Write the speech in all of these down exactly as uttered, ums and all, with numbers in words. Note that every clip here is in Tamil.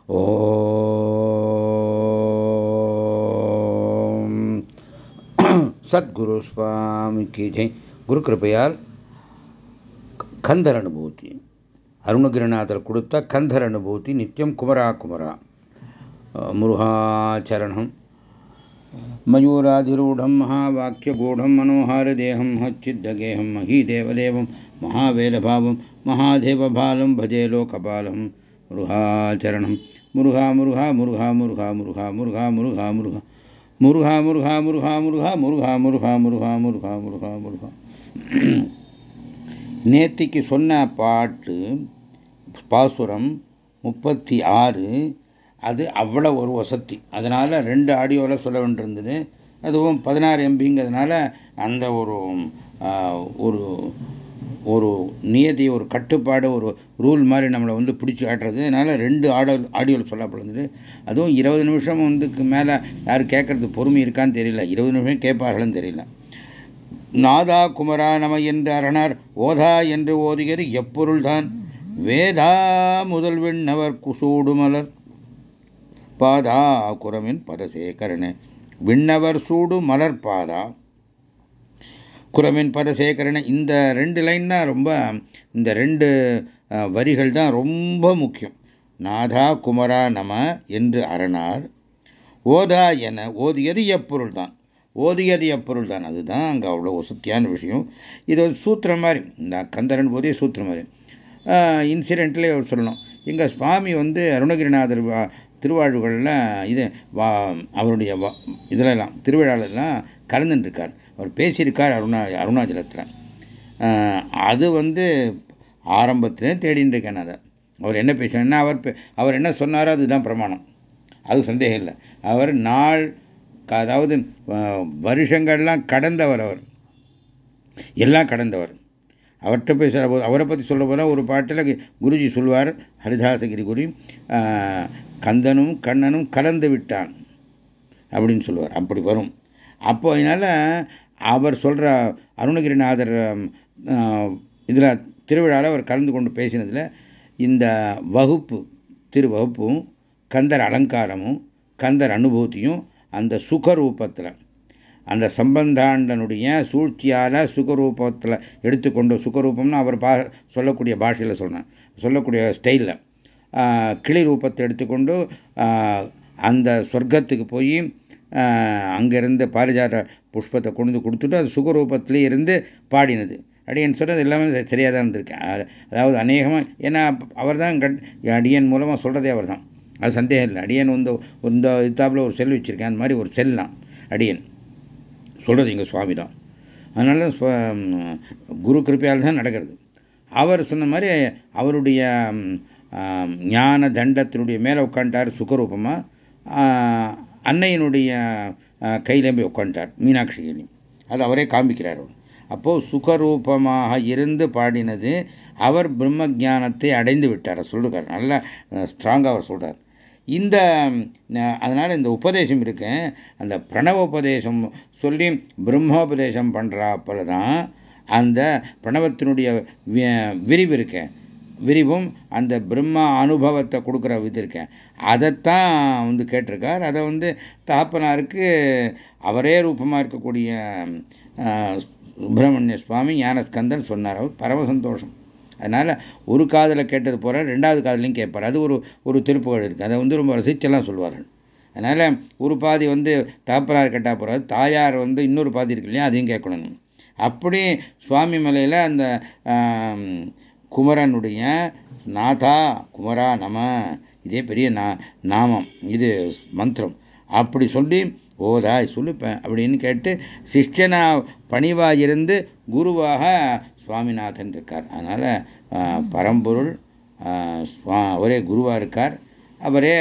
ஓம் சத்குரு சுவாமிக்கு ஜெய். குரு கிருப்பையால் கந்தர் அனுபூதி, அருணகிரிநாதர் கொடுத்த கந்தர் அனுபூதி நித்தியம் குமரா குமரா. முருகாச்சரணம். மயூராதிரூಢம் மகாவாக்கியகூఢம் மனோஹாரதேஹம் மச்சித்தகேஹம் மகீதேவதேவம் மகாவேலபாவம் மகாதேவபாலம் பஜே லோகபாலம். முருகாச்சரணம். முருகா முருகா முருகா முருகா முருகா முருகா முருகா முருகா முருகா முருகா முருகா முருகா முருகா முருகா முருகா முருகா முருகா முருகா. நேத்திக்கு சொன்ன பாட்டு பாசுரம் முப்பத்தி ஆறு. அது அவ்வளோ ஒரு வசதி. அதனால் ரெண்டு ஆடியோவில் சொல்ல வேண்டியிருந்தது. அதுவும் பதினாறு எம்பிங்கிறதுனால அந்த ஒரு ஒரு ஒரு நியதி, ஒரு கட்டுப்பாடு, ஒரு ரூல் மாதிரி நம்மளை வந்து பிடிச்சி காட்டுறது. அதனால் ரெண்டு ஆடியோ ஆடியோவில் சொல்லப்படுது. அதுவும் இருபது நிமிஷம் வந்துக்கு மேலே யாரும் கேட்கறது பொறுமை இருக்கான்னு தெரியல. இருபது நிமிஷம் கேட்பார்கள்னு தெரியல. நாதா குமரா நம என்று அரணார் ஓதா என்று ஓதுகிறது எப்பொருள்தான். வேதா முதல் விண்ணவர் குசூடுமலர் பாதா குரமின் பதசேகரனே. விண்ணவர் சூடு மலர் பாதா குரமின் பதசேகரனே. இந்த ரெண்டு லைன் தான் ரொம்ப, இந்த ரெண்டு வரிகள் தான் ரொம்ப முக்கியம். நாதா குமரா நம என்று அரணார் ஓதா என ஓதியது எப்பொருள் தான். ஓதியது எப்பொருள் தான், அதுதான் அங்கே அவ்வளோ வசதியான விஷயம். இது ஒரு சூத்திரம் மாதிரி, இந்த கந்தரன் போதே சூத்திரம் மாதிரி. இன்சிடென்ட்லேயே அவர் சொல்லணும். எங்கள் சுவாமி வந்து அருணகிரிநாதர் திருவாழ்வுகளில் இது அவருடைய இதிலெல்லாம் திருவிழாலெல்லாம் கலந்துட்டுருக்கார். அவர் பேசியிருக்கார் அருணா அருணாச்சலத்தில். அது வந்து ஆரம்பத்திலே தேடின்னு இருக்கேன் அதை. அவர் என்ன பேசினா, அவர் அவர் என்ன சொன்னாரோ அதுதான் பிரமாணம், அது சந்தேகம் இல்லை. அவர் நாள், அதாவது வருஷங்கள்லாம் கடந்தவர், அவர் எல்லாம் கடந்தவர். அவர்கிட்ட பேசுகிற போது, அவரை பற்றி சொல்ல போனால் ஒரு பாட்டில் குருஜி சொல்வார், ஹரிதாசகிரி குரு, கந்தனும் கண்ணனும் கலந்து விட்டான் அப்படின்னு சொல்லுவார். அப்படி வரும். அப்போ அதனால் அவர் சொல்கிற அருணகிரிநாதர் இதில் திருவிழாவில் அவர் கலந்து கொண்டு பேசினதில் இந்த வகுப்பு, திருவகுப்பும் கந்தர் அலங்காரமும் கந்தர் அனுபூதியும் அந்த சுகரூபத்தில், அந்த சம்பந்தாண்டனுடைய சூழ்ச்சியால் சுகரூபத்தில் எடுத்துக்கொண்டு, சுகரூபம்னு அவர் பா சொல்லக்கூடிய பாஷையில் சொன்னேன், சொல்லக்கூடிய ஸ்டைலில் கிளி ரூபத்தை எடுத்துக்கொண்டு அந்த சொர்க்கத்துக்கு போய் அங்கேருந்து பாரிஜாத புஷ்பத்தை கொண்டு கொடுத்துட்டு அது சுகரூபத்திலே இருந்து பாடினது. அடியன் சொல்கிறது எல்லாமே சரியாக தான் இருந்திருக்கேன். அதாவது அநேகமாக, ஏன்னா அவர் தான் அடியன் மூலமாக சொல்கிறதே அவர் தான், அது சந்தேகம் இல்லை. அடியன் வந்து இந்த இத்தாப்பில் ஒரு செல் வச்சுருக்கேன், அந்த மாதிரி ஒரு செல்லாம் அடியன் சொல்கிறது எங்கள் சுவாமி தான். அதனால குரு கிருப்பையால் தான் நடக்கிறது. அவர் சொன்ன மாதிரி அவருடைய ஞான தண்டத்தினுடைய மேலே உட்காந்துட்டார் சுகரூபமாக. அன்னையினுடைய கையிலே போய் உட்காந்துட்டார், மீனாட்சியிலையும். அது அவரே காண்பிக்கிறார். அப்போது சுகரூபமாக இருந்து பாடினது, அவர் பிரம்ம ஜானத்தை அடைந்து விட்டார் சொல்லுறார். நல்லா ஸ்ட்ராங்காக அவர் சொல்கிறார். இந்த அதனால் இந்த உபதேசம் இருக்கு, அந்த பிரணவ உபதேசம் சொல்லி பிரம்மோபதேசம் பண்ணுறாப்பல தான் அந்த பிரணவத்தினுடைய விரிவு இருக்கேன், விரிவும் அந்த பிரம்மா அனுபவத்தை கொடுக்குற விது இருக்கேன், அதைத்தான் வந்து கேட்டிருக்கார். அதை வந்து தாப்பனாருக்கு அவரே ரூபமாக இருக்கக்கூடிய சுப்பிரமணிய சுவாமி ஞானஸ்கந்தன் சொன்னார். அவர் பரம சந்தோஷம். அதனால் ஒரு காதில் கேட்டது போகிற ரெண்டாவது காதலையும் கேட்பார். அது ஒரு ஒரு திருப்புகழ் இருக்குது, அதை வந்து ரொம்ப ரசிச்செல்லாம் சொல்வார்கள். அதனால் ஒரு பாதி வந்து தாப்பனார் கேட்டால் போகிறாது, தாயார் வந்து இன்னொரு பாதி இருக்கு இல்லையா, அதையும் கேட்கணும். அப்படி சுவாமி மலையில் அந்த குமரனுடைய நாதா குமரா நம, இதே பெரிய நா நாமம், இது மந்திரம். அப்படி சொல்லி ஓதா சொல்லிப்பேன் அப்படின்னு கேட்டு சிஷ்யனா பணிவாக இருந்து குருவாக சுவாமிநாதன் இருக்கார். அதனால் பரம்பொருள் ஒரே குருவாக இருக்கார். அவரே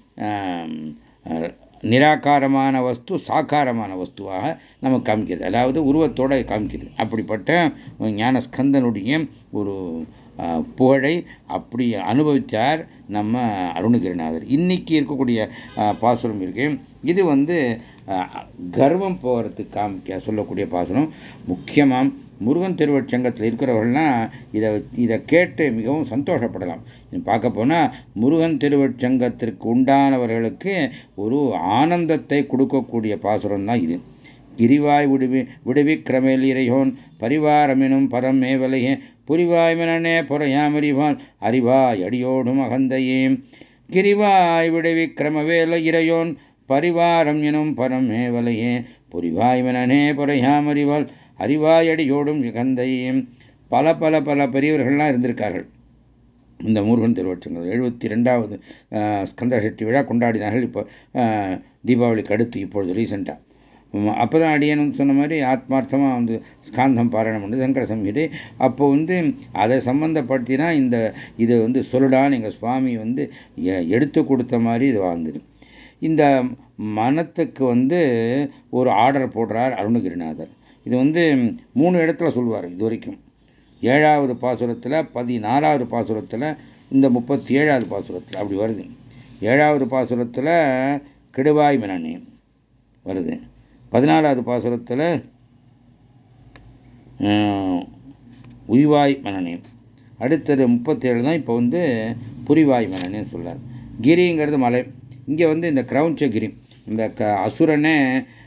நிராகாரமான வஸ்து சாக்காரமான வஸ்துவாக நமக்கு காமிக்கிறது, அதாவது உருவத்தோடு காமிக்கிறது. அப்படிப்பட்ட ஞானஸ்கந்தனுடைய ஒரு புகழை அப்படி அனுபவித்தார் நம்ம அருணகிரிநாதர். இன்னைக்கு இருக்கக்கூடிய பாசுரம் இருக்கு, இது வந்து கர்வம் போகிறதுக்கு காமிக்க சொல்லக்கூடிய பாசுரம். முக்கியமாக முருகன் திருவச்சங்கத்தில் இருக்கிறவர்கள்லாம் இதை இதை கேட்டு மிகவும் சந்தோஷப்படலாம். பார்க்க போனால் முருகன் திருவச்சங்கத்திற்கு உண்டானவர்களுக்கு ஒரு ஆனந்தத்தை கொடுக்கக்கூடிய பாசுரம் தான் இது. கிரிவாய் விடுவி விடுவிக்கிரமேல் இறையோன் பரிவாரமெனும் பரம் மேவலையே புரிவாய் மனனே பொறையாமறிவான் அறிவாய் அடியோடும் அகந்தையே. கிரிவாய் விடுவிக்கிரமவேல இறையோன் பரிவாரம் எனும் பரம் மேவலையே புரிவாய் மனனே பொறையாமறிவாள் அறிவாய் அடியோடும் அகந்தையே. பல பல பல பெரியவர்கள்லாம் இருந்திருக்கார்கள் இந்த முருகன் திருவச்சங்கம். எழுபத்தி ரெண்டாவது ஸ்கந்த சஷ்டி விழா கொண்டாடினார்கள் இப்போ தீபாவளிக்கு அடுத்து, இப்பொழுது ரீசெண்டாக. அப்போ தான் அடியனுக்கு சொன்ன மாதிரி ஆத்மார்த்தமாக வந்து ஸ்காந்தம் பாராயணம் பண்ணது சங்கர சம்ஹிதை. அப்போ வந்து அதை சம்பந்தப்படுத்தினா இந்த இது வந்து சொல்லுடான்னு எங்கள் சுவாமி வந்து எடுத்து கொடுத்த மாதிரி இது வாழ்ந்தது. இந்த மனத்துக்கு வந்து ஒரு ஆர்டர் போடுறார் அருணகிரிநாதர். இது வந்து மூணு இடத்துல சொல்லுவார் இது வரைக்கும். ஏழாவது பாசுரத்தில், பதினாலாவது பாசுரத்தில், இந்த முப்பத்தி ஏழாவது பாசுரத்தில் அப்படி வருது. ஏழாவது பாசுரத்தில் கெடுவாய் மனனே வருது, பதினாலாவது பாசுரத்தில் உய்வாய் மனனே, அடுத்தது முப்பத்தி ஏழு தான் இப்போ வந்து புரிவாய் மனனே சொல்றார். கிரிங்கிறது மலை. இங்கே வந்து இந்த கிரௌஞ்சகிரி, இந்த க அசுரனே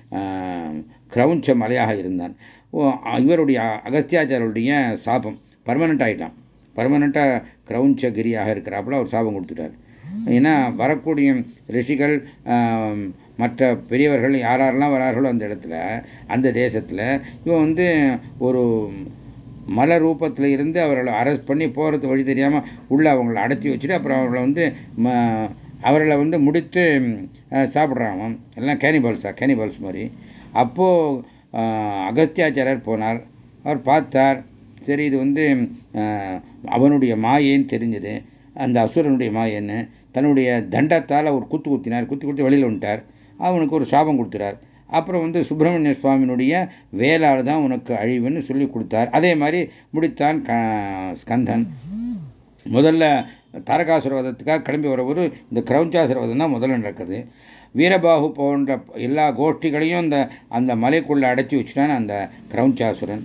கிரௌஞ்ச மலையாக இருந்தான். இவருடைய அகஸ்தியாச்சாரருடைய சாபம் பர்மனெண்ட் ஆகிட்டான். பர்மனெண்ட்டாக கிரௌஞ்சகிரியாக இருக்கிறாப்புல அவர் சாபம் கொடுத்துட்டார். ஏன்னா வரக்கூடிய ரிஷிகள் மற்ற பெரியவர்கள் யாரெல்லாம் வரார்களோ அந்த இடத்துல, அந்த தேசத்தில் இவன் வந்து ஒரு மலை ரூபத்தில் இருந்து அவர்களை அரெஸ்ட் பண்ணி போகிறது வழி தெரியாமல் உள்ளே அவங்களை அடைச்சி வச்சுட்டு அப்புறம் அவர்களை வந்து அவர்களை வந்து முடித்து சாப்பிட்றாங்க. எல்லாம் கேனிபால்ஸா கேனிபால்ஸ் மாதிரி. அப்போது அகஸ்தியாச்சாரர் போனார். அவர் பார்த்தார், சரி இது வந்து அவனுடைய மாயேன்னு தெரிஞ்சது, அந்த அசுரனுடைய மாயன்னு. தன்னுடைய தண்டத்தால் ஒரு குத்து குத்தினார். குத்தி குத்தி வெளியில் வந்துட்டார். அவனுக்கு ஒரு சாபம் கொடுத்துறார். அப்புறம் வந்து சுப்பிரமணிய சுவாமியினுடைய வேளால் தான் உனக்கு அழிவுன்னு சொல்லி கொடுத்தார். அதே மாதிரி முடித்தான் ஸ்கந்தன். முதல்ல தாரகாசுரவதத்துக்காக கிளம்பி வரபோது இந்த கிரௌஞ்சாசுரவதம் தான் முதல்ல நடக்குது. வீரபாகு போன்ற எல்லா கோஷ்டிகளையும் அந்த அந்த மலைக்குள்ளே அடைச்சி வச்சுட்டான் அந்த கிரௌஞ்சாசுரன்.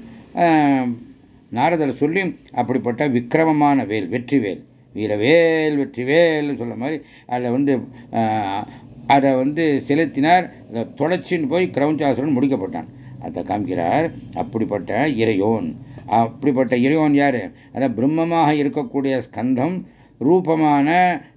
நாரதர் சொல்லி அப்படிப்பட்ட விக்கிரமமான வேல், வெற்றி வேல், வீரவேல் வெற்றி வேல்னு சொல்ல மாதிரி அதில் வந்து அதை வந்து செலுத்தினார். அதை தொலைச்சின்னு போய் கிரௌஞ்சாசுரன் முடிக்கப்பட்டான். அதை காமிக்கிறார். அப்படிப்பட்ட இறையோன், அப்படிப்பட்ட இறையோன் யாரு? அதான் பிரம்மமாக இருக்கக்கூடிய ஸ்கந்தம் ரூபமான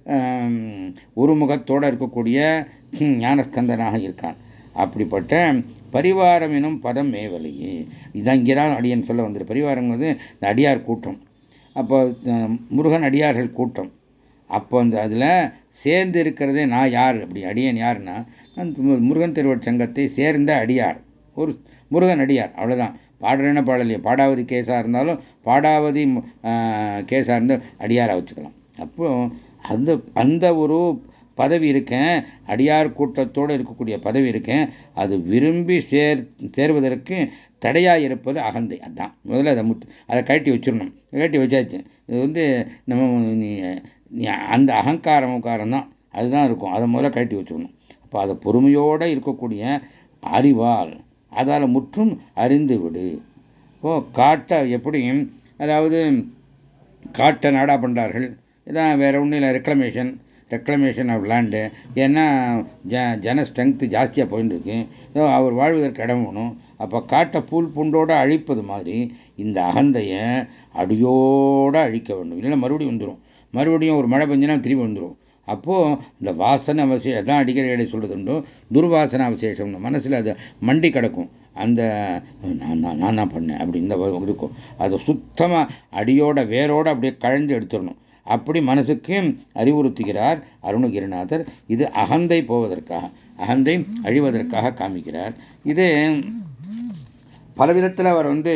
ஒரு முகத்தோடு இருக்கக்கூடிய ஞானஸ்கந்தனாக இருக்கான். அப்படிப்பட்ட பரிவாரம் எனும் பதம் மேவலையே, இதான் இங்கேதான் அடியன் சொல்ல வந்துரு. பரிவாரம் வந்து இந்த அடியார் கூட்டம். அப்போ முருகன் அடியார்கள் கூட்டம். அப்போ அந்த அதில் சேர்ந்து இருக்கிறதே நான் யார் அப்படி அடியன் யாருன்னா முருகன் திருவச்சங்கத்தை சேர்ந்த அடியார், ஒரு முருகன் அடியார், அவ்வளோதான். பாடுறேன்னா பாடலையே, பாடாவதி கேஸாக இருந்தாலும் பாடாவதி கேஸாக இருந்து அடியாராக வச்சுக்கலாம். அப்போ அந்த அந்த ஒரு பதவி இருக்கேன், அடியார் கூட்டத்தோடு இருக்கக்கூடிய பதவி இருக்கேன். அது விரும்பி சேர் சேர்வதற்கு தடையாக இருப்பது அகந்தை. அதுதான் முதல்ல அதை முத்து அதை கழட்டி வச்சிடணும். கழட்டி வச்சாச்சு. இது வந்து நம்ம அந்த அகங்காரம் உக்காரம் தான் அதுதான் இருக்கும். அதை முதல்ல கழட்டி வச்சுக்கணும். அப்போ அதை பொறுமையோடு இருக்கக்கூடிய அறிவால் அதால் முற்றும் அறிந்து விடு. இப்போ காட்டை எப்படியும், அதாவது காட்டை நாடா பண்ணுறார்கள். இதான் வேறு ஒன்றும் இல்லை, ரெக்ளமேஷன் ரெக்ளமேஷன் ஆஃப் லேண்டு. ஏன்னா ஜ ஜன ஸ்ட்ரென்த்து ஜாஸ்தியாக போயின்னு இருக்கு. அவர் வாழ்வதற்கு இடம் வேணும். அப்போ காட்டை பூல் பூண்டோடு அழிப்பது மாதிரி இந்த அகந்தையை அடியோடு அழிக்க வேண்டும். இல்லைன்னா மறுபடியும் வந்துடும். மறுபடியும் ஒரு மழை பெஞ்சினா திரும்பி வந்துடும். அப்போது இந்த வாசனை அவசேஷம் தான் அடிக்கடி இடையே சொல்கிறது உண்டு, துர்வாசனை அவசேஷம். மனசில் அது மண்டி கிடக்கும். அந்த நான் நான் நான் தான் பண்ணேன் அப்படி இந்த இருக்கும். அதை சுத்தமாக அடியோட வேரோடு அப்படியே கழந்து எடுத்துடணும். அப்படி மனசுக்கு அறிவுறுத்துகிறார் அருணகிரிநாதர். இது அகந்தை போவதற்காக, அகந்தை அழிவதற்காக காமிக்கிறார். இது பலவிதத்தில் அவர் வந்து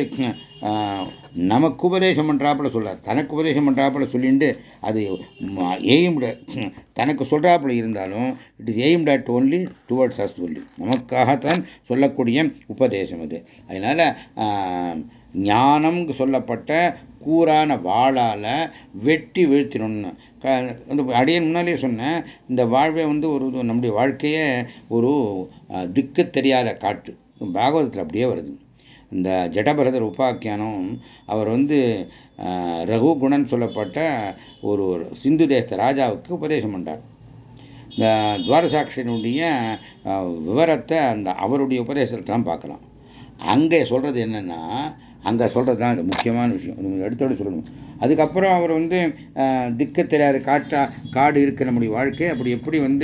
நமக்கு உபதேசம் பண்ணுறாப்புல சொல்றார். தனக்கு உபதேசம் பண்ணுறாப்புல சொல்லிட்டு அது எய்ம்டு தனக்கு சொல்கிறாப்புல இருந்தாலும் it is aimed at only towards us only. நமக்காகத்தான் சொல்லக்கூடிய உபதேசம் அது. அதனால் ஞானம் சொல்லப்பட்ட கூரான வாளால் வெட்டி வீழ்த்திடணும்னு அந்த அடியன் முன்னாலே சொன்னேன். இந்த வாழ்வை வந்து ஒரு நம்முடைய வாழ்க்கையே ஒரு திக்கு தெரியாத காட்டு. பாகவதத்தில் அப்படியே வருது. இந்த ஜடபரதர் உபாக்கியானம் அவர் வந்து ரகுகுணன் சொல்லப்பட்ட ஒரு சிந்து தேச ராஜாவுக்கு உபதேசம் பண்ணார். இந்த துவாரசாட்சியினுடைய விவரத்தை அந்த அவருடைய உபதேசத்தான் பார்க்கலாம். அங்கே சொல்கிறது என்னென்னா, அங்கே சொல்கிறது தான் அது முக்கியமான விஷயம், எடுத்தோடு சொல்லணும். அதுக்கப்புறம் அவர் வந்து திக்கு தெரியாத காட்டா காடு இருக்கிற நம்முடைய வாழ்க்கை அப்படி எப்படி வந்து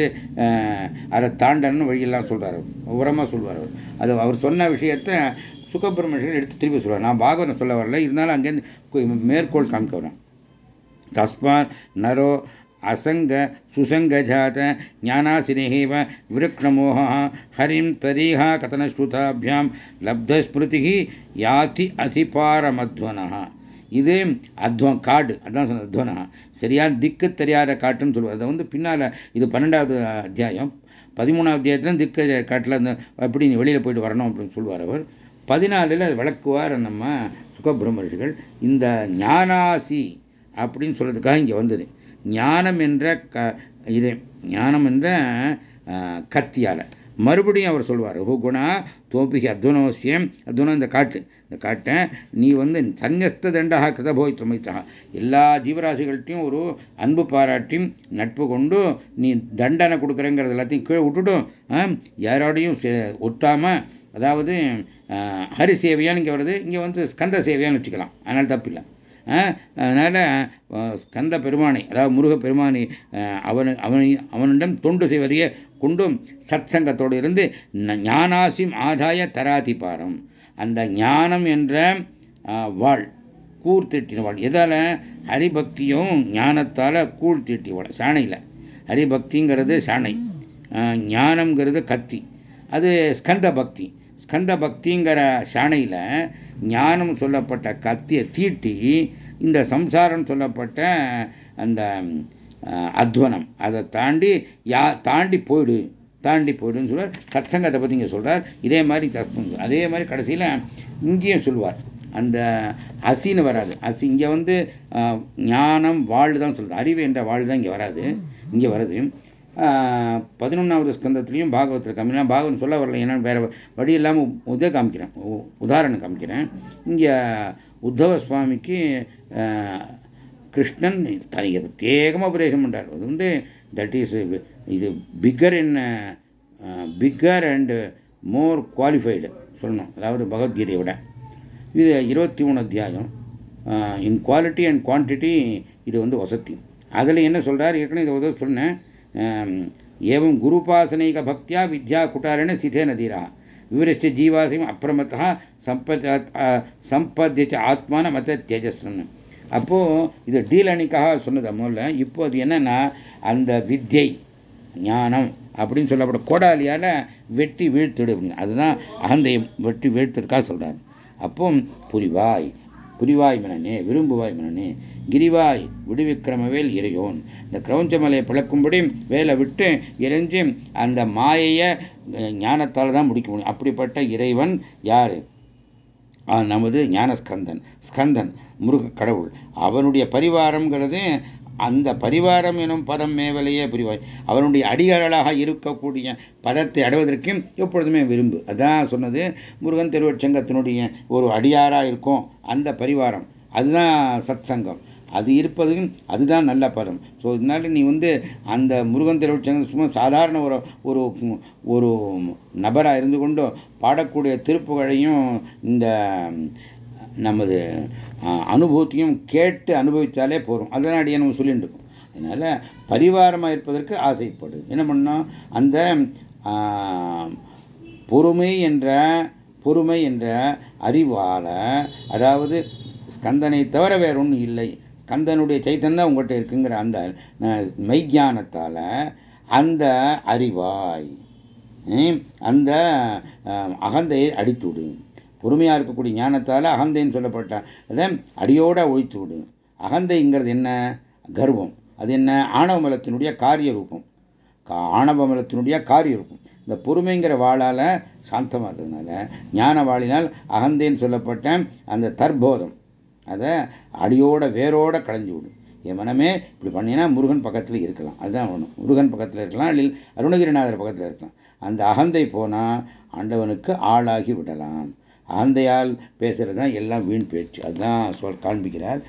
அதை தாண்டன்னு வழியெல்லாம் சொல்கிறார், உரமாக சொல்வார் அவர். அது அவர் சொன்ன விஷயத்தை சுகபிரமணியன் எடுத்து திருப்பி சொல்வார். நான் பாகவதம் சொல்ல வரல, இருந்தாலும் அங்கேருந்து மேற்கோள் காமிக்க வரேன். தஸ்மாத் நரோ असंग सुसंग जात ज्ञानासिनेव विरक्णमोह हरिं तरीहा कथनश्रुताभ्यां लब्धस्मृति याति அதிபாரமத்வனः. இது அத்வம் காடு, அதான் சொன்ன அத்வனா, சரியான திக்கு தெரியாத காட்டுன்னு சொல்லுவார். அதை வந்து பின்னால் இது பன்னெண்டாவது அத்தியாயம், பதிமூணாவது அத்தியாயத்தில் திக்கு காட்டில் அந்த எப்படி வெளியில் போயிட்டு வரணும் அப்படின்னு சொல்லுவார் அவர். பதினாலில் அது விளக்குவார் நம்ம சுகபிரமர்ஷிகள். இந்த ஞானாசி அப்படின்னு சொல்கிறதுக்காக இங்கே வந்தது. ஞானம் என்ற க இது ஞானம் என்ற கத்தியால் மறுபடியும் அவர் சொல்வார், குணா தோப்பிகி அத்வனோசியம். அத்வனம் இந்த காட்டு, இந்த காட்டை நீ வந்து சந்நியஸ்த தண்டாக கிருதபோய்த்தமைத்தா, எல்லா ஜீவராசிகள்கிட்டையும் ஒரு அன்பு பாராட்டியும் நட்பு கொண்டு நீ தண்டனை கொடுக்குறேங்கிறது எல்லாத்தையும் கீழே விட்டுட்டும் யாரோடையும் ஒட்டாமல், அதாவது ஹரி சேவையான்னு இங்கே வருது, இங்கே வந்து ஸ்கந்த சேவையான்னு வச்சுக்கலாம், அதனால் தப்பில்லை. அதனால் ஸ்கந்த பெருமானை, அதாவது முருக பெருமானை அவன் அவனை அவனிடம் தொண்டு செய்வதையே கொண்டும் சத் சங்கத்தோடு இருந்து ஞானாசிம் ஆதாய தராதிபாரம். அந்த ஞானம் என்ற வாழ் கூர் தீட்டின வாழ் எதால்? ஹரிபக்தியும் ஞானத்தால் கூழ் தீட்டி வாழ். சாணையில் ஹரிபக்திங்கிறது சாணை, ஞானம்ங்கிறது கத்தி, அது ஸ்கந்த பக்தி. ஸ்கந்த பக்திங்கிற சாணையில் ஞானம் சொல்லப்பட்ட கத்தியை தீட்டி இந்த சம்சாரம் சொல்லப்பட்ட அந்த அத்வனம் அதை தாண்டி யா தாண்டி போயிடு தாண்டி போயிடுன்னு சொல்லுவார். சத்சங்கத்தை பற்றி இங்கே சொல்கிறார். இதே மாதிரி தஸ்மங்க அதே மாதிரி கடைசியில் இங்கேயும் சொல்லுவார். அந்த அசின்னு வராது, அசி இங்கே வந்து ஞானம் வாழ் தான் சொல்கிறார். அறிவு என்ற வாழ் தான் இங்கே வராது, இங்கே வருது. பதினொன்றாவது ஸ்கந்தத்துலேயும் பாகவத்தில் காமினா, பாகவன் சொல்ல வரல, ஏன்னா வேறு வழி இல்லாமல் உதய காமிக்கிறேன், உதாரணம் காமிக்கிறேன். இங்கே உத்தவ சுவாமிக்கு கிருஷ்ணன் தனியாக பிரத்யேகமாக உபதேசம் பண்ணுறார். அது வந்து தட் இஸ் இது bigger in bigger and more qualified சொல்லணும், அதாவது பகவத்கீதையை விட இது இருபத்தி மூணு அத்தியாயம். இன் குவாலிட்டி அண்ட் குவான்டிட்டி இது வந்து வசதி. அதில் என்ன சொல்கிறார், ஏற்கனவே இதை உதவ சொன்னேன். ஏவம் குருபாசனைக பக்தியா வித்யா குட்டாரண சிதே நதீரா விவரிச்ச ஜீவாசியம் அப்பிரமத்தா சம்பத் சம்பத்திய ஆத்மான மத தேஜஸ்ன்னு. அப்போது இது டீலனிக்காக சொன்னது முதல்ல. இப்போ அது என்னென்னா, அந்த வித்யை ஞானம் அப்படின்னு சொல்லப்பட கோடாலியால் வெட்டி வீழ்த்திடு அப்படின்னு, அதுதான் அகந்தையை வெட்டி வீழ்த்திருக்கா சொல்கிறார். அப்போ புரிவாய் புரிவாய் மனனே, விரும்புவாய் மனனே, கிரிவாய் விடுவிக்கிரமவேல் இறையோன். இந்த கிரௌஞ்சமலையை பிளக்கும்படி வேலை விட்டு இறைஞ்சி அந்த மாயையை ஞானத்தால் தான் முடிக்க முடியும். அப்படிப்பட்ட இறைவன் யார்? நமது ஞானஸ்கந்தன், ஸ்கந்தன் முருக கடவுள். அவனுடைய பரிவாரம்ங்கிறது, அந்த பரிவாரம் எனும் பதம் மேவலையே புரிவாய். அவனுடைய அடியாளாக இருக்கக்கூடிய பதத்தை அடைவதற்கும் எப்பொழுதுமே விரும்பு. அதான் சொன்னது, முருகன் திருவச்சங்கத்தினுடைய ஒரு அடியாராக இருக்கும் அந்த பரிவாரம், அதுதான் சத் சங்கம். அது இருப்பதும் அதுதான் நல்ல பதம். ஸோ இதனால நீ வந்து அந்த முருகன் திருவச்சங்கம் சும்மா சாதாரண ஒரு ஒரு ஒரு நபராக இருந்து கொண்டு பாடக்கூடிய திருப்புகழையும் இந்த நமது அனுபவத்தையும் கேட்டு அனுபவித்தாலே போகும். அதெல்லாம் அடியே நம்ம சொல்லிட்டு இருக்கோம். அதனால் பரிவாரமாக இருப்பதற்கு ஆசைப்படு. என்ன பண்ணோம், அந்த பொறுமை என்ற பொறுமை என்ற அறிவால், அதாவது ஸ்கந்தனை தவிர வேற ஒன்றும் இல்லை, ஸ்கந்தனுடைய சைத்தன்யம் உங்கள்கிட்ட இருக்குங்கிற அந்த மெய்ஞானத்தால் அந்த அறிவாய் அந்த அகந்தையை அடித்துவிடு. பொறுமையாக இருக்கக்கூடிய ஞானத்தால் அகந்தைன்னு சொல்லப்பட்ட அதை அடியோட ஒழித்து விடு. அகந்தைங்கிறது என்ன? கர்வம். அது என்ன? ஆணவமலத்தினுடைய காரிய ரூபம், ஆணவமலத்தினுடைய காரிய ரூபம். இந்த பொறுமைங்கிற வாளால் சாந்தமாக இருக்கிறதுனால, ஞான வாளினால் அகந்தைன்னு சொல்லப்பட்ட அந்த தற்போதம், அதை அடியோட வேரோட களைஞ்சு விடும். என் மனமே இப்படி பண்ணினா முருகன் பக்கத்தில் இருக்கலாம், அதுதான் ஒன்று. முருகன் பக்கத்தில் இருக்கலாம், இல்லை அருணகிரிநாதர் பக்கத்தில் இருக்கலாம். அந்த அகந்தை போனால் ஆண்டவனுக்கு ஆளாகி விடலாம். அகந்தையால் பேசுகிறது தான் எல்லாம் வீண் பேச்சு, அதுதான் சொல் காண்பிக்கிறார்.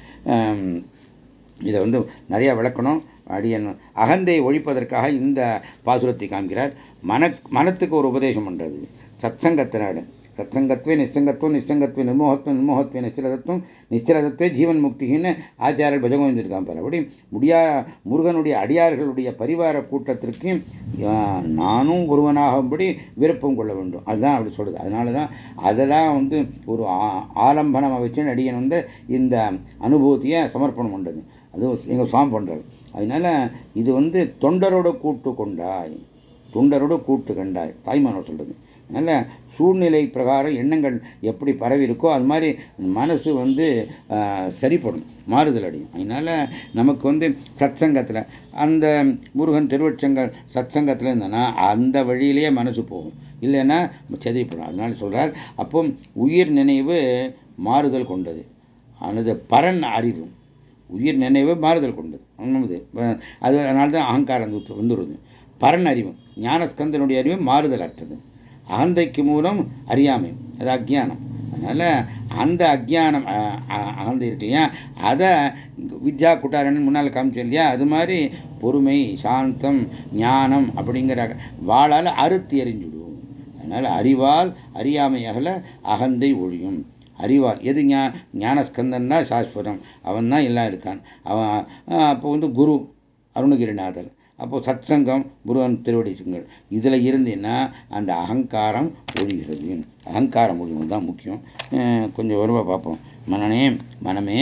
இதை வந்து நிறையா விளக்கணும். அடியன் அகந்தையை ஒழிப்பதற்காக இந்த பாசுரத்தை காண்கிறார். மன மனத்துக்கு ஒரு உபதேசம் பண்ணுறது சத்சங்கத்தினாடு. சத்சங்கத்வே நிச்சங்கத்துவம், நிச்சங்கத்துவ நிர்மோகத்துவம், நிர்மோகத்துவ நிச்சலதத்துவம், நிச்சலதத்துவே ஜீவன் முக்தின்னு ஆச்சாரியர் பஜகோவிந்திருக்கான் பாரு. அப்படி முடியா முருகனுடைய அடியார்களுடைய பரிவார கூட்டத்திற்கு நானும் ஒருவனாகும்படி விருப்பம் கொள்ள வேண்டும், அதுதான் அப்படி சொல்லுது. அதனால தான் அதை தான் வந்து ஒரு ஆலம்பனமாக வச்சு அடியன் வந்து இந்த அனுபூதியை சமர்ப்பணம் பண்ணுறது. அது எங்கள் சுவாமி பண்ணுறாரு. அதனால இது வந்து தொண்டரோட கூட்டு கொண்டாய், தொண்டரோட கூட்டு கண்டாய் தாய்மானவர் சொல்கிறது. அதனால் சூழ்நிலை பிரகாரம் எண்ணங்கள் எப்படி பரவி இருக்கோ அது மாதிரி மனசு வந்து சரிப்படும், மாறுதல் அடையும். அதனால் நமக்கு வந்து சத் சங்கத்தில் அந்த முருகன் திருவட்சங்க சத் சங்கத்தில் இருந்தோன்னா அந்த வழியிலேயே மனசு போகும், இல்லைன்னா செதைப்படும். அதனால சொல்கிறார், அப்போ உயிர் நினைவு மாறுதல் கொண்டது, ஆனது பரன் அறிவு. உயிர் நினைவு மாறுதல் கொண்டது அது, அதனால தான் அகங்காரம் வந்துடுது. பரன் அறிவு ஞானஸ்கந்தனுடைய அறிவு மாறுதல் அற்றது. அகந்தைக்கு மூலம் அறியாமை, அது அஜ்ஞானம். அதனால் அந்த அஜ்ஞானம் அகந்தை இருக்கு இல்லையா, அதை வித்யா குட்டாரன் முன்னால் காமிச்சு இல்லையா, அது மாதிரி பொறுமை, சாந்தம், ஞானம் அப்படிங்கிற வாளால் அறுத்து எறிஞ்சுடும். அதனால் அறிவால் அறியாமை அகல அகந்தை ஒழியும். அறிவால் எது ஞா ஞானஸ்கந்தன் தான் சாஸ்வதம், அவன் தான் எல்லாம் இருக்கான். அவன் அப்போ வந்து குரு அருணகிரிநாதர், அப்போ சத் சங்கம் முருகன் திருவடிச்சுங்கள், இதில் இருந்தீங்கன்னா அந்த அகங்காரம் ஒழிகிறது. அகங்காரம் ஒழிவது தான் முக்கியம். கொஞ்சம் வருவா பார்ப்போம். மனமே மனமே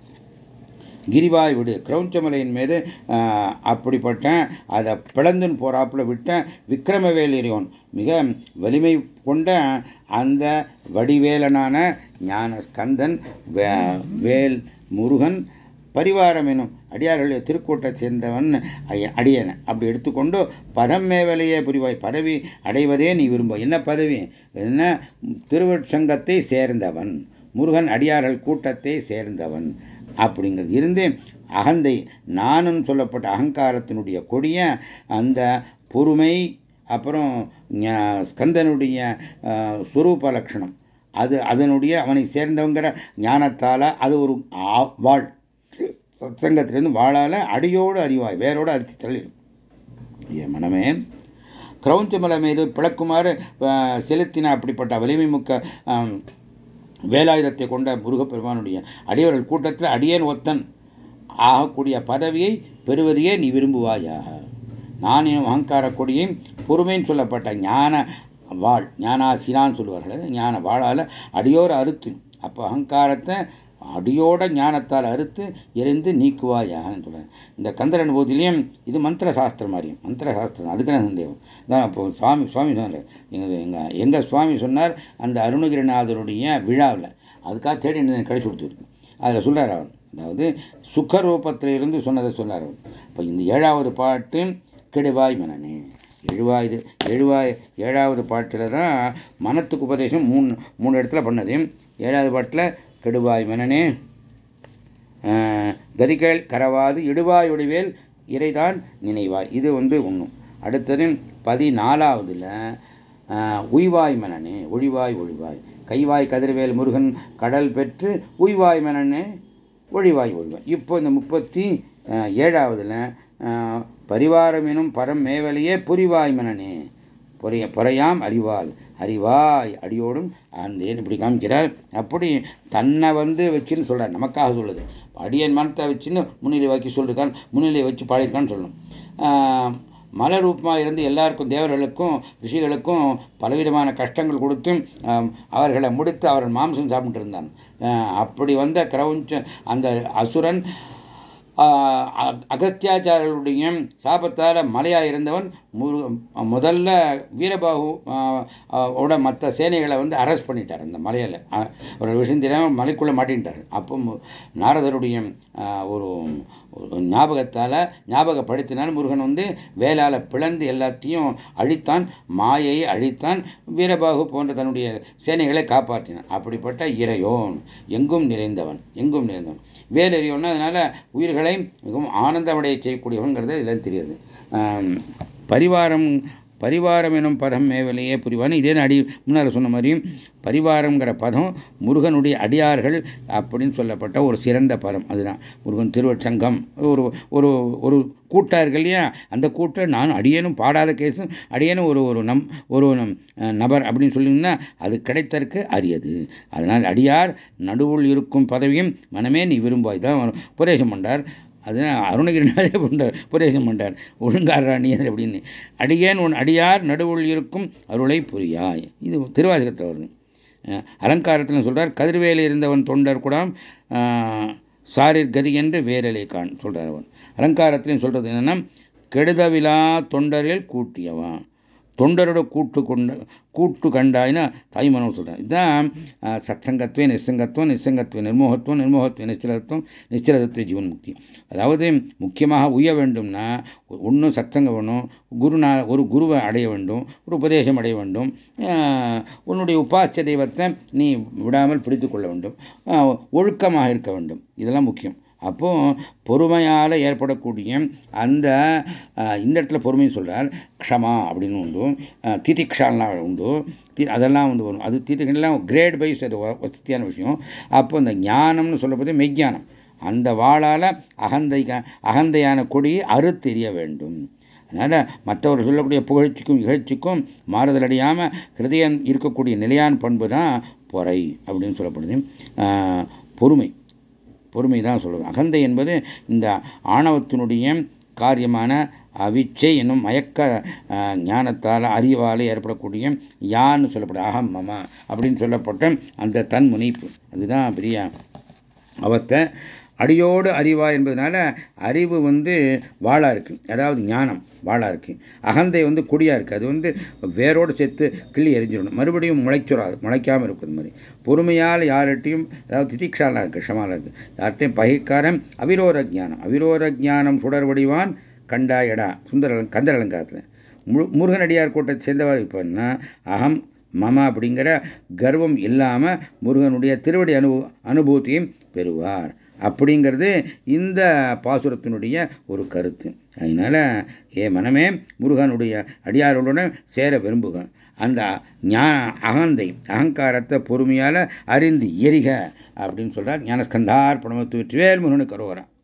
கிரிவாய் விடு, கிரௌஞ்சமலையின் மீது அப்படிப்பட்ட அதை பிளந்துன்னு போறாப்புல விட்ட விக்ரமவேலியோன், மிக வலிமை கொண்ட அந்த வடிவேலனான ஞான ஸ்கந்தன் வேல் முருகன் பரிவாரம் எனும் அடியார்களுடைய திருக்கூட்டை சேர்ந்தவன் அடியன அப்படி எடுத்துக்கொண்டு பதம் மேவலையே புரிவாய், பதவி அடைவதே நீ விரும்ப. என்ன பதவி? என்ன? திருவட்சங்கத்தை சேர்ந்தவன், முருகன் அடியார்கள் கூட்டத்தை சேர்ந்தவன் அப்படிங்கிறது இருந்து அகந்தை நானும் சொல்லப்பட்ட அகங்காரத்தினுடைய கொடிய அந்த பொறுமை, அப்புறம் ஸ்கந்தனுடைய சுரூப லட்சணம், அது அதனுடைய அவனை சேர்ந்தவங்கிற ஞானத்தால் அது ஒரு வாழ் சத்சங்கத்திலிருந்து வாழால அடியோடு அறிவாய், வேரோடு அரிசி தள்ளிடும். என் மனமே கிரௌஞ்சமலை மீது பிளக்குமாறு செலுத்தின அப்படிப்பட்ட வலிமை முக்க வேலாயுதத்தை கொண்ட முருகப்பெருமானுடைய அடியவர்கள் கூட்டத்தில் அடியேன் ஒத்தன் ஆகக்கூடிய பதவியை பெறுவதையே நீ விரும்புவாயாக. நான் எனும் அகங்கார கொடியும் பொறுமைன்னு சொல்லப்பட்ட ஞான வாழ், ஞானாசினான்னு சொல்லுவார்கள், ஞான வாழால் அடியோர் அறுத்து, அப்போ அகங்காரத்தை அடியோட ஞானத்தால் அறுத்து எரிந்து நீக்குவாயான்னு சொல்கிறார். இந்த கந்தர் அனுபவத்திலையும் இது மந்திர சாஸ்திரம் மாதிரியும், மந்திர சாஸ்திரம், அதுக்கு சந்தேகம் தான். அப்போ சுவாமி சுவாமி சொன்னார், எங்கள் எங்கள் எங்கள் சுவாமி சொன்னார் அந்த அருணகிரிநாதருடைய விழாவில், அதுக்காக தேடி கழிச்சு கொடுத்துருக்கு. அதில் சொல்கிறார் அவர், அதாவது சுகரூபத்தில் இருந்து சொன்னதை சொன்னார் அவர். இப்போ இந்த ஏழாவது பாட்டு கெடுவாய் மனனே, எழுவாயுது எழுவாய் ஏழாவது பாட்டில் தான் மனத்துக்கு உபதேசம் மூணு மூணு இடத்துல பண்ணது. ஏழாவது பாட்டில் கெடுவாய் மனனே கதிகள் கரவாது இடுவாய் ஒடிவேல் இறைதான் நினைவாய், இது வந்து ஒன்றும். அடுத்தது பதினாலாவதுல உய்வாய் மனனே ஒழிவாய் ஒழிவாய், கைவாய் கதிர்வேல் முருகன் கடல் பெற்று உய்வாய் மனனே ஒழிவாய் ஒழிவாய். இப்போ இந்த முப்பத்தி ஏழாவதுல பரிவாரம் எனும் பரம் மேவலையே புரிவாய் மனனே பொறைய பொறையாம் அறிவால் அறிவாய் அடியோடும் அந்தேன் இப்படி காமிக்கிறார். அப்படி தன்னை வந்து வச்சுன்னு சொல்கிறார், நமக்காக சொல்லுது. அடியன் மனத்தை வச்சுன்னு முன்னிலை வாக்கி சொல்லிருக்கான், முன்னிலை வச்சு பாடியிருக்கான்னு சொல்லணும். மலர் ரூபமாக இருந்து எல்லாருக்கும், தேவர்களுக்கும் ரிஷிகளுக்கும் பலவிதமான கஷ்டங்கள் கொடுத்து அவர்களை முடித்து அவர்கள் மாம்சம் சாப்பிட்டு இருந்தான். அப்படி வந்த கிரௌஞ்ச அந்த அசுரன் அகஸ்தியாச்சாரருடைய சாபத்தால் மலையாக இருந்தவன் முதல்ல வீரபாகு ஓட மற்ற சேனைகளை வந்து அரெஸ்ட் பண்ணிட்டார் அந்த மலையில். ஒரு விஷயம் தெரியாமல் மலைக்குள்ளே மாட்டின்ட்டார். அப்போ நாரதருடைய ஒரு ஞாபகத்தால் ஞாபகப்படுத்தினால் முருகன் வந்து வேலால் பிளந்து எல்லாத்தையும் அழித்தான், மாயை அழித்தான், வீரபாகு போன்ற தன்னுடைய சேனைகளை காப்பாற்றினான். அப்படிப்பட்ட இறையோன், எங்கும் நிறைந்தவன், எங்கும் நிறைந்தவன் வேல் எறியோன்னா அதனால உயிர்களை மிகவும் ஆனந்தமடைய செய்யக்கூடியவன்கிறது இதெல்லாம் தெரியுது. பரிவாரம் பரிவாரம் எனும் பதம் மேவலையே புரிவான்னு இதே அடி முன்னால் சொன்ன மாதிரியும் பரிவாரங்கிற பதம் முருகனுடைய அடியார்கள் அப்படின்னு சொல்லப்பட்ட ஒரு சிறந்த பதம். அதுதான் முருகன் திருவச்சங்கம் ஒரு ஒரு ஒரு கூட்டா இருக்கு இல்லையா, அந்த கூட்டம் நான் அடியேனும் பாடாத கேஸும் அடியேனும் ஒரு ஒரு நம் ஒரு நபர் அப்படின்னு சொல்லிங்கன்னா அது கிடைத்தற்கு அரியது. அதனால் அடியார் நடுவுள் இருக்கும் பதவியும் மனமே நீ விரும்பாய் தான் உபதேசம் பண்ணார். அது அருணகிரிநாதே பண்ணார், உபதேசம் பண்ணார் ஒழுங்காராணியர் அப்படின்னு. அடியேன் உன் அடியார் நடுவுள் இருக்கும் அருளை புரியாய், இது திருவாசகத்தில் வருது. அலங்காரத்தில் சொல்றார், கதிர்வேலி இருந்தவன் தொண்டர் கூடாம் சாரிற் கதி என்று வேரலை கான் சொல்றார் அவன். அலங்காரத்திலையும் சொல்றது என்னன்னா, கெடுதவிலா தொண்டரில் கூட்டியவன், தொண்டரோட கூட்டு கொண்ட கூட்டு கண்டாயினா தாய்மனம் சொல்கிறேன். இதுதான் சத்சங்கத்துவ நிசங்கத்துவம், நிசங்கத்துவ நிர்மோகத்துவம், நிர்மோகத்துவ நிச்சலத்துவம், நிச்சலத்துவ ஜீவன் முக்தி. அதாவது முக்கியமாக உய்ய வேண்டும்னா ஒன்றும் சத்சங்கம் வேணும், குருநா ஒரு குருவை அடைய வேண்டும், ஒரு உபதேசம் அடைய வேண்டும், உன்னுடைய உபாசிய தெய்வத்தை நீ விடாமல் பிடித்து கொள்ள வேண்டும், ஒழுக்கமாக இருக்க வேண்டும், இதெல்லாம் முக்கியம். அப்போ பொறுமையால் ஏற்படக்கூடிய அந்த இந்த இடத்துல பொறுமை சொல்றார். க்ஷமா அப்படின்னு உண்டு, திதிக்ஷாலாம் உண்டு, அதெல்லாம் வந்து வரும். அது திதிகள்லாம் கிரேட் வைஸ் அது வசதியான விஷயம். அப்போ இந்த ஞானம்னு சொல்லப்போது மெய்ஞானம், அந்த வாளால் அகந்தை அகந்தையான கொடியை அறுத்தெறிய வேண்டும். அதனால் மற்றவர் சொல்லக்கூடிய புகழ்ச்சிக்கும் இகழ்ச்சிக்கும் மாறுதல் அடையாமல் ஹிருதயம் இருக்கக்கூடிய நிலையான பண்பு தான் பொறை அப்படின்னு சொல்லப்படுது. பொறுமை பொறுமை தான் சொல்லுவது. அகந்தை என்பது இந்த ஆணவத்தினுடைய காரியமான அவிச்சை என்னும் மயக்க ஞானத்தால் அறிவால் ஏற்படக்கூடிய யான்னு சொல்லப்படும் அகம் மம அப்படின்னு சொல்லப்பட்ட அந்த தன் முனைப்பு, அதுதான் பெரிய அவத்தை. அடியோடு அறிவா என்பதனால அறிவு வந்து வாழா இருக்கு, அதாவது ஞானம் வாழா இருக்கு. அகந்தை வந்து கொடியா இருக்கு, அது வந்து வேரோடு சேர்த்து கிள்ளி எரிஞ்சிடணும், மறுபடியும் முளைச்சுறாது, முளைக்காமல் இருக்குது மாதிரி. பொறுமையால் யார்கிட்டையும், அதாவது திதிக்ஷாலாம் இருக்கு, க்ஷமாலாம் இருக்கு, யார்கிட்டையும் பகைக்காரன். அவிரோத ஜானம், அவிரோத ஜானம் சுடர் வடிவான் கண்டாயடா சுந்தர கந்தர் அலங்காரத்தில். மு முருகனடியார் கூட்டத்தை சேர்ந்தவர் இப்போன்னா அகம் மம அப்படிங்கிற கர்வம் இல்லாமல் முருகனுடைய திருவடி அனு அனுபூதியும் பெறுவார் அப்படிங்கிறது இந்த பாசுரத்தினுடைய ஒரு கருத்து. அதனால ஏ மனமே முருகனுடைய அடியார்களுடன் சேர விரும்புக, அந்த ஞான அகந்தை அகங்காரத்தை பொறுமையால் அறிந்து எரிக அப்படின்னு சொல்றார். ஞானஸ்கந்தார் பணமத்து வெற்றிவேல் முருகனுக்கு அரோகரா.